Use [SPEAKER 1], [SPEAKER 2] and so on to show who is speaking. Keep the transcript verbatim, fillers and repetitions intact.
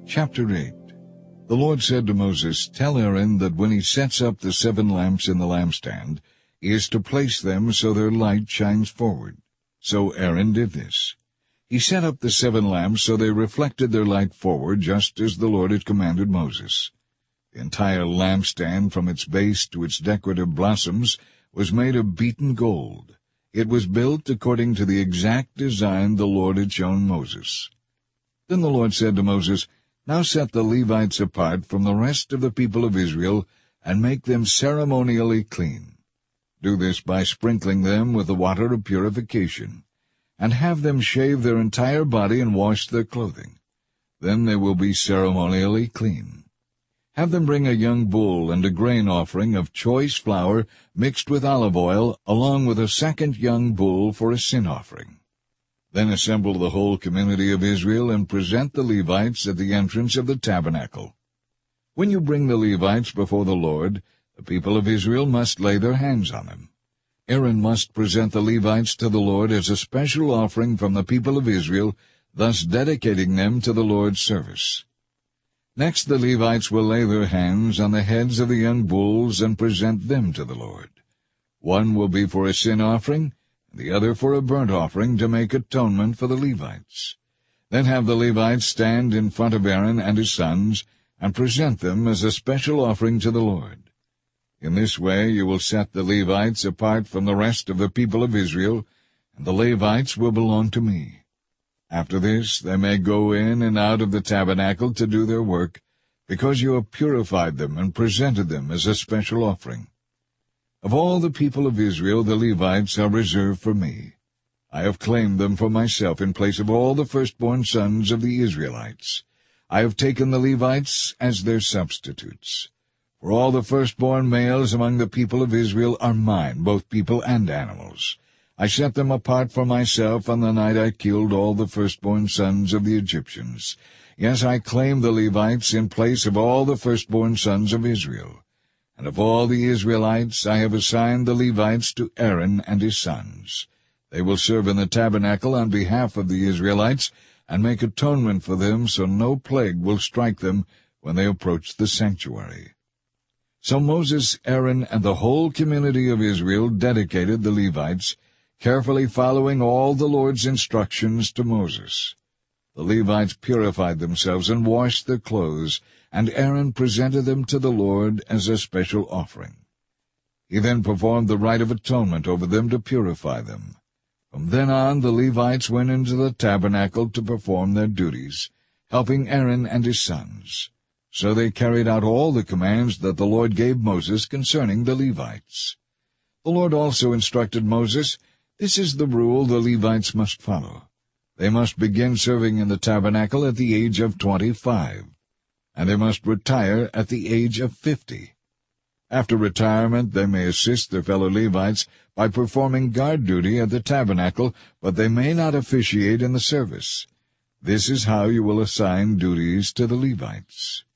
[SPEAKER 1] Chapter eight. The Lord said to Moses, Tell Aaron that when he sets up the seven lamps in the lampstand, he is to place them so their light shines forward. So Aaron did this. He set up the seven lamps so they reflected their light forward, just as the Lord had commanded Moses. The entire lampstand, from its base to its decorative blossoms, was made of beaten gold. It was built according to the exact design the Lord had shown Moses. Then the Lord said to Moses, Now set the Levites apart from the rest of the people of Israel, and make them ceremonially clean. Do this by sprinkling them with the water of purification, and have them shave their entire body and wash their clothing. Then they will be ceremonially clean. Have them bring a young bull and a grain offering of choice flour mixed with olive oil, along with a second young bull for a sin offering. Then assemble the whole community of Israel and present the Levites at the entrance of the tabernacle. When you bring the Levites before the Lord, the people of Israel must lay their hands on them. Aaron must present the Levites to the Lord as a special offering from the people of Israel, thus dedicating them to the Lord's service. Next the Levites will lay their hands on the heads of the young bulls and present them to the Lord. One will be for a sin offering, the other for a burnt offering to make atonement for the Levites. Then have the Levites stand in front of Aaron and his sons, and present them as a special offering to the Lord. In this way you will set the Levites apart from the rest of the people of Israel, and the Levites will belong to me. After this they may go in and out of the tabernacle to do their work, because you have purified them and presented them as a special offering. Of all the people of Israel the Levites are reserved for me. I have claimed them for myself in place of all the firstborn sons of the Israelites. I have taken the Levites as their substitutes. For all the firstborn males among the people of Israel are mine, both people and animals. I set them apart for myself on the night I killed all the firstborn sons of the Egyptians. Yes, I claim the Levites in place of all the firstborn sons of Israel. And of all the Israelites I have assigned the Levites to Aaron and his sons. They will serve in the tabernacle on behalf of the Israelites, and make atonement for them, so no plague will strike them when they approach the sanctuary. So Moses, Aaron, and the whole community of Israel dedicated the Levites, carefully following all the Lord's instructions to Moses. The Levites purified themselves and washed their clothes, and Aaron presented them to the Lord as a special offering. He then performed the rite of atonement over them to purify them. From then on the Levites went into the tabernacle to perform their duties, helping Aaron and his sons. So they carried out all the commands that the Lord gave Moses concerning the Levites. The Lord also instructed Moses, This is the rule the Levites must follow. They must begin serving in the tabernacle at the age of twenty-five, and they must retire at the age of fifty. After retirement they may assist their fellow Levites by performing guard duty at the tabernacle, but they may not officiate in the service. This is how you will assign duties to the Levites.